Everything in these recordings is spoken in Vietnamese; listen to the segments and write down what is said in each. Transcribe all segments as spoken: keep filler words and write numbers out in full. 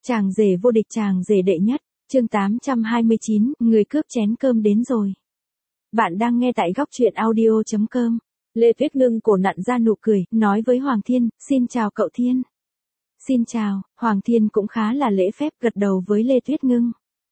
Chàng rể vô địch, chàng rể đệ nhất, chương tám trăm hai mươi chín, người cướp chén cơm đến rồi. Bạn đang nghe tại góc truyện audio chấm com. Lê Tuyết Ngưng cổ nặn ra nụ cười, nói với Hoàng Thiên, xin chào cậu Thiên. Xin chào, Hoàng Thiên cũng khá là lễ phép gật đầu với Lê Tuyết Ngưng.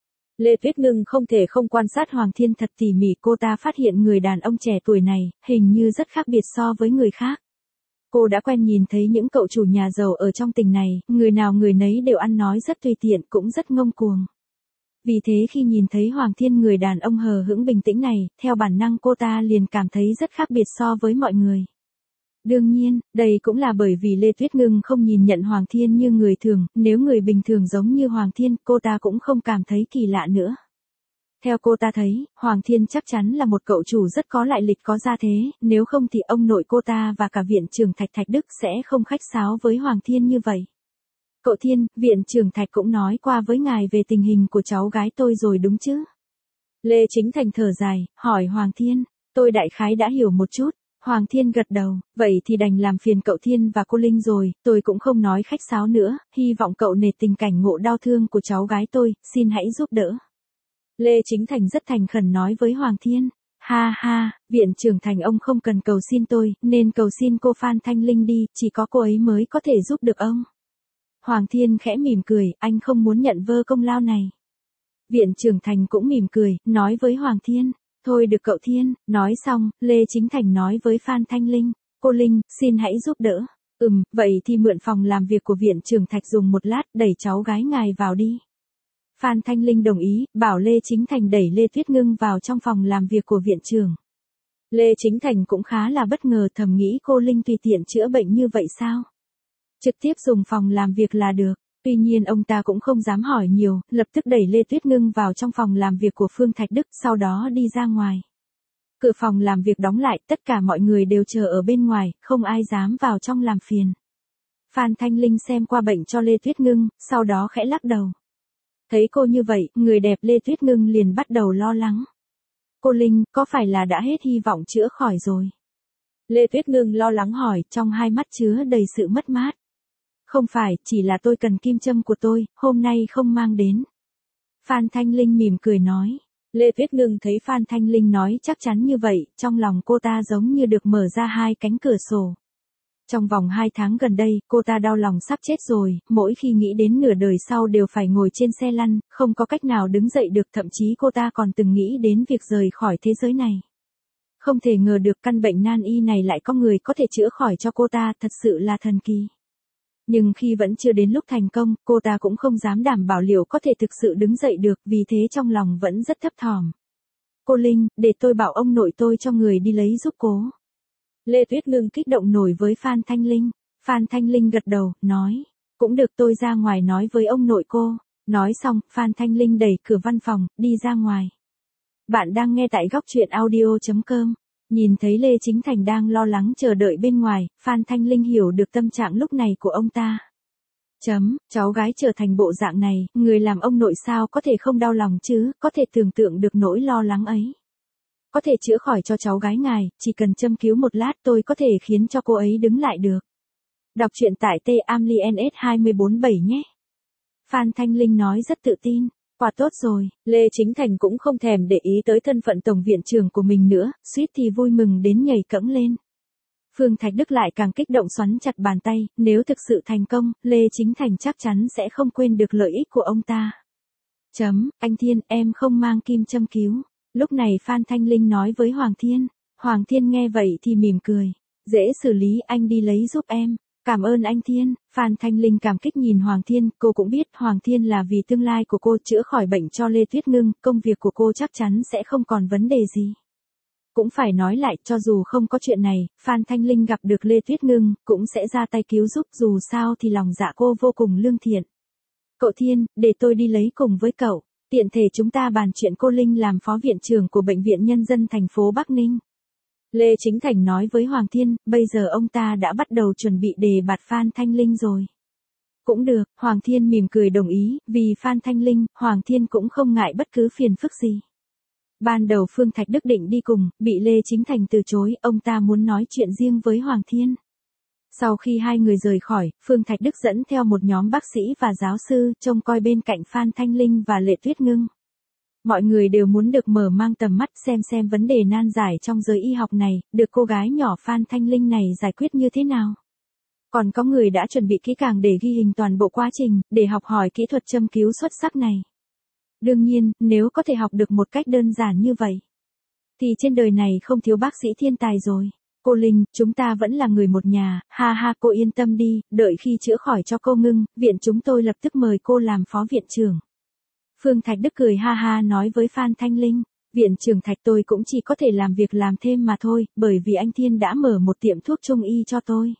Lê Tuyết Ngưng không thể không quan sát Hoàng Thiên thật tỉ mỉ, cô ta phát hiện người đàn ông trẻ tuổi này, hình như rất khác biệt so với người khác. Cô đã quen nhìn thấy những cậu chủ nhà giàu ở trong tỉnh này, người nào người nấy đều ăn nói rất tùy tiện, cũng rất ngông cuồng. Vì thế khi nhìn thấy Hoàng Thiên, người đàn ông hờ hững bình tĩnh này, theo bản năng cô ta liền cảm thấy rất khác biệt so với mọi người. Đương nhiên, đây cũng là bởi vì Lê Tuyết Ngưng không nhìn nhận Hoàng Thiên như người thường, nếu người bình thường giống như Hoàng Thiên, cô ta cũng không cảm thấy kỳ lạ nữa. Theo cô ta thấy, Hoàng Thiên chắc chắn là một cậu chủ rất có lại lịch, có gia thế, nếu không thì ông nội cô ta và cả viện trưởng Thạch Thạch Đức sẽ không khách sáo với Hoàng Thiên như vậy. Cậu Thiên, viện trưởng Thạch cũng nói qua với ngài về tình hình của cháu gái tôi rồi đúng chứ? Lê Chính Thành thở dài, hỏi Hoàng Thiên, tôi đại khái đã hiểu một chút. Hoàng Thiên gật đầu, vậy thì đành làm phiền cậu Thiên và cô Linh rồi, tôi cũng không nói khách sáo nữa, hy vọng cậu nể tình cảnh ngộ đau thương của cháu gái tôi, xin hãy giúp đỡ. Lê Chính Thành rất thành khẩn nói với Hoàng Thiên, ha ha, viện trưởng Thành ông không cần cầu xin tôi, nên cầu xin cô Phan Thanh Linh đi, chỉ có cô ấy mới có thể giúp được ông. Hoàng Thiên khẽ mỉm cười, anh không muốn nhận vơ công lao này. Viện trưởng Thành cũng mỉm cười, nói với Hoàng Thiên, thôi được cậu Thiên, nói xong, Lê Chính Thành nói với Phan Thanh Linh, cô Linh, xin hãy giúp đỡ. Ừm, vậy thì mượn phòng làm việc của viện trưởng Thạch dùng một lát, đẩy cháu gái ngài vào đi. Phan Thanh Linh đồng ý, bảo Lê Chính Thành đẩy Lê Tuyết Ngưng vào trong phòng làm việc của viện trưởng. Lê Chính Thành cũng khá là bất ngờ, thầm nghĩ cô Linh tùy tiện chữa bệnh như vậy sao? Trực tiếp dùng phòng làm việc là được. Tuy nhiên ông ta cũng không dám hỏi nhiều, lập tức đẩy Lê Tuyết Ngưng vào trong phòng làm việc của Phương Thạch Đức, sau đó đi ra ngoài. Cửa phòng làm việc đóng lại, tất cả mọi người đều chờ ở bên ngoài, không ai dám vào trong làm phiền. Phan Thanh Linh xem qua bệnh cho Lê Tuyết Ngưng, sau đó khẽ lắc đầu. Thấy cô như vậy, người đẹp Lê Tuyết Ngưng liền bắt đầu lo lắng. Cô Linh, có phải là đã hết hy vọng chữa khỏi rồi? Lê Tuyết Ngưng lo lắng hỏi, trong hai mắt chứa đầy sự mất mát. Không phải, chỉ là tôi cần kim châm của tôi, hôm nay không mang đến. Phan Thanh Linh mỉm cười nói. Lê Tuyết Ngưng thấy Phan Thanh Linh nói chắc chắn như vậy, trong lòng cô ta giống như được mở ra hai cánh cửa sổ. Trong vòng hai tháng gần đây, cô ta đau lòng sắp chết rồi, mỗi khi nghĩ đến nửa đời sau đều phải ngồi trên xe lăn, không có cách nào đứng dậy được, thậm chí cô ta còn từng nghĩ đến việc rời khỏi thế giới này. Không thể ngờ được căn bệnh nan y này lại có người có thể chữa khỏi cho cô ta, thật sự là thần kỳ. Nhưng khi vẫn chưa đến lúc thành công, cô ta cũng không dám đảm bảo liệu có thể thực sự đứng dậy được, vì thế trong lòng vẫn rất thấp thỏm. Cô Linh, để tôi bảo ông nội tôi cho người đi lấy giúp cố. Lê Tuyết Ngưng kích động nổi với Phan Thanh Linh. Phan Thanh Linh gật đầu, nói, cũng được, tôi ra ngoài nói với ông nội cô. Nói xong, Phan Thanh Linh đẩy cửa văn phòng, đi ra ngoài. Bạn đang nghe tại góc truyện audio chấm com. Nhìn thấy Lê Chính Thành đang lo lắng chờ đợi bên ngoài, Phan Thanh Linh hiểu được tâm trạng lúc này của ông ta. Chấm, cháu gái trở thành bộ dạng này, người làm ông nội sao có thể không đau lòng chứ, có thể tưởng tượng được nỗi lo lắng ấy. Có thể chữa khỏi cho cháu gái ngài, chỉ cần châm cứu một lát tôi có thể khiến cho cô ấy đứng lại được. Đọc truyện tại T A M L I N S hai bốn bảy nhé. Phan Thanh Linh nói rất tự tin. Quả tốt rồi, Lê Chính Thành cũng không thèm để ý tới thân phận tổng viện trưởng của mình nữa, suýt thì vui mừng đến nhảy cẫng lên. Phương Thạch Đức lại càng kích động xoắn chặt bàn tay, nếu thực sự thành công, Lê Chính Thành chắc chắn sẽ không quên được lợi ích của ông ta. Chấm, anh Thiên, em không mang kim châm cứu. Lúc này Phan Thanh Linh nói với Hoàng Thiên. Hoàng Thiên nghe vậy thì mỉm cười. Dễ xử lý, anh đi lấy giúp em. Cảm ơn anh Thiên. Phan Thanh Linh cảm kích nhìn Hoàng Thiên, cô cũng biết Hoàng Thiên là vì tương lai của cô, chữa khỏi bệnh cho Lê Tuyết Ngưng, công việc của cô chắc chắn sẽ không còn vấn đề gì. Cũng phải nói lại, cho dù không có chuyện này, Phan Thanh Linh gặp được Lê Tuyết Ngưng, cũng sẽ ra tay cứu giúp, dù sao thì lòng dạ cô vô cùng lương thiện. Cậu Thiên, để tôi đi lấy cùng với cậu, tiện thể chúng ta bàn chuyện cô Linh làm phó viện trưởng của Bệnh viện Nhân dân thành phố Bắc Ninh. Lê Chính Thành nói với Hoàng Thiên, bây giờ ông ta đã bắt đầu chuẩn bị đề bạt Phan Thanh Linh rồi. Cũng được, Hoàng Thiên mỉm cười đồng ý, vì Phan Thanh Linh, Hoàng Thiên cũng không ngại bất cứ phiền phức gì. Ban đầu Phương Thạch Đức định đi cùng, bị Lê Chính Thành từ chối, ông ta muốn nói chuyện riêng với Hoàng Thiên. Sau khi hai người rời khỏi, Phương Thạch Đức dẫn theo một nhóm bác sĩ và giáo sư trông coi bên cạnh Phan Thanh Linh và Lệ Tuyết Ngưng. Mọi người đều muốn được mở mang tầm mắt xem xem vấn đề nan giải trong giới y học này, được cô gái nhỏ Phan Thanh Linh này giải quyết như thế nào. Còn có người đã chuẩn bị kỹ càng để ghi hình toàn bộ quá trình, để học hỏi kỹ thuật châm cứu xuất sắc này. Đương nhiên, nếu có thể học được một cách đơn giản như vậy, thì trên đời này không thiếu bác sĩ thiên tài rồi. Cô Linh, chúng ta vẫn là người một nhà, ha ha, cô yên tâm đi, đợi khi chữa khỏi cho cô Ngưng, viện chúng tôi lập tức mời cô làm phó viện trưởng. Phương Thạch Đức cười ha ha nói với Phan Thanh Linh, viện trưởng Thạch tôi cũng chỉ có thể làm việc làm thêm mà thôi, bởi vì anh Thiên đã mở một tiệm thuốc trung y cho tôi.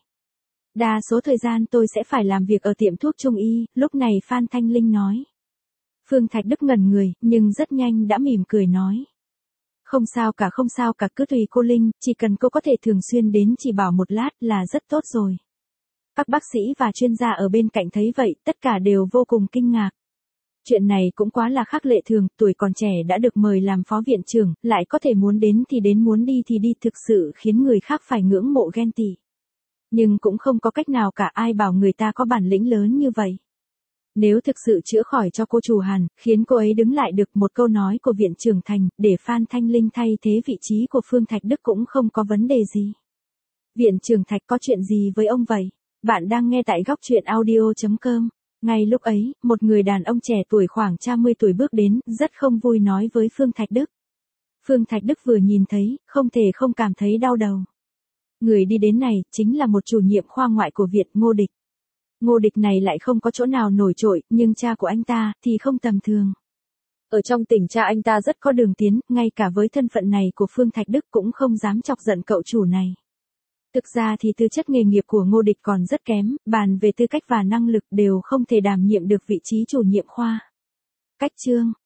Đa số thời gian tôi sẽ phải làm việc ở tiệm thuốc trung y, lúc này Phan Thanh Linh nói. Phương Thạch Đức ngẩn người, nhưng rất nhanh đã mỉm cười nói. Không sao cả không sao cả, cứ tùy cô Linh, chỉ cần cô có thể thường xuyên đến chỉ bảo một lát là rất tốt rồi. Các bác sĩ và chuyên gia ở bên cạnh thấy vậy, tất cả đều vô cùng kinh ngạc. Chuyện này cũng quá là khác lệ thường, tuổi còn trẻ đã được mời làm phó viện trưởng, lại có thể muốn đến thì đến muốn đi thì đi, thực sự khiến người khác phải ngưỡng mộ ghen tị. Nhưng cũng không có cách nào cả, ai bảo người ta có bản lĩnh lớn như vậy. Nếu thực sự chữa khỏi cho cô chủ Hàn, khiến cô ấy đứng lại được, một câu nói của viện trưởng Thành, để Phan Thanh Linh thay thế vị trí của Phương Thạch Đức cũng không có vấn đề gì. Viện trưởng Thạch có chuyện gì với ông vậy? Bạn đang nghe tại góc truyện audio chấm com. Ngay lúc ấy, một người đàn ông trẻ tuổi khoảng ba mươi tuổi bước đến, rất không vui nói với Phương Thạch Đức. Phương Thạch Đức vừa nhìn thấy, không thể không cảm thấy đau đầu. Người đi đến này, chính là một chủ nhiệm khoa ngoại của viện, Ngô Địch. Ngô Địch này lại không có chỗ nào nổi trội, nhưng cha của anh ta, thì không tầm thường. Ở trong tỉnh cha anh ta rất có đường tiến, ngay cả với thân phận này của Phương Thạch Đức cũng không dám chọc giận cậu chủ này. Thực ra thì tư chất nghề nghiệp của Ngô Địch còn rất kém, bàn về tư cách và năng lực đều không thể đảm nhiệm được vị trí chủ nhiệm khoa. Cách chương,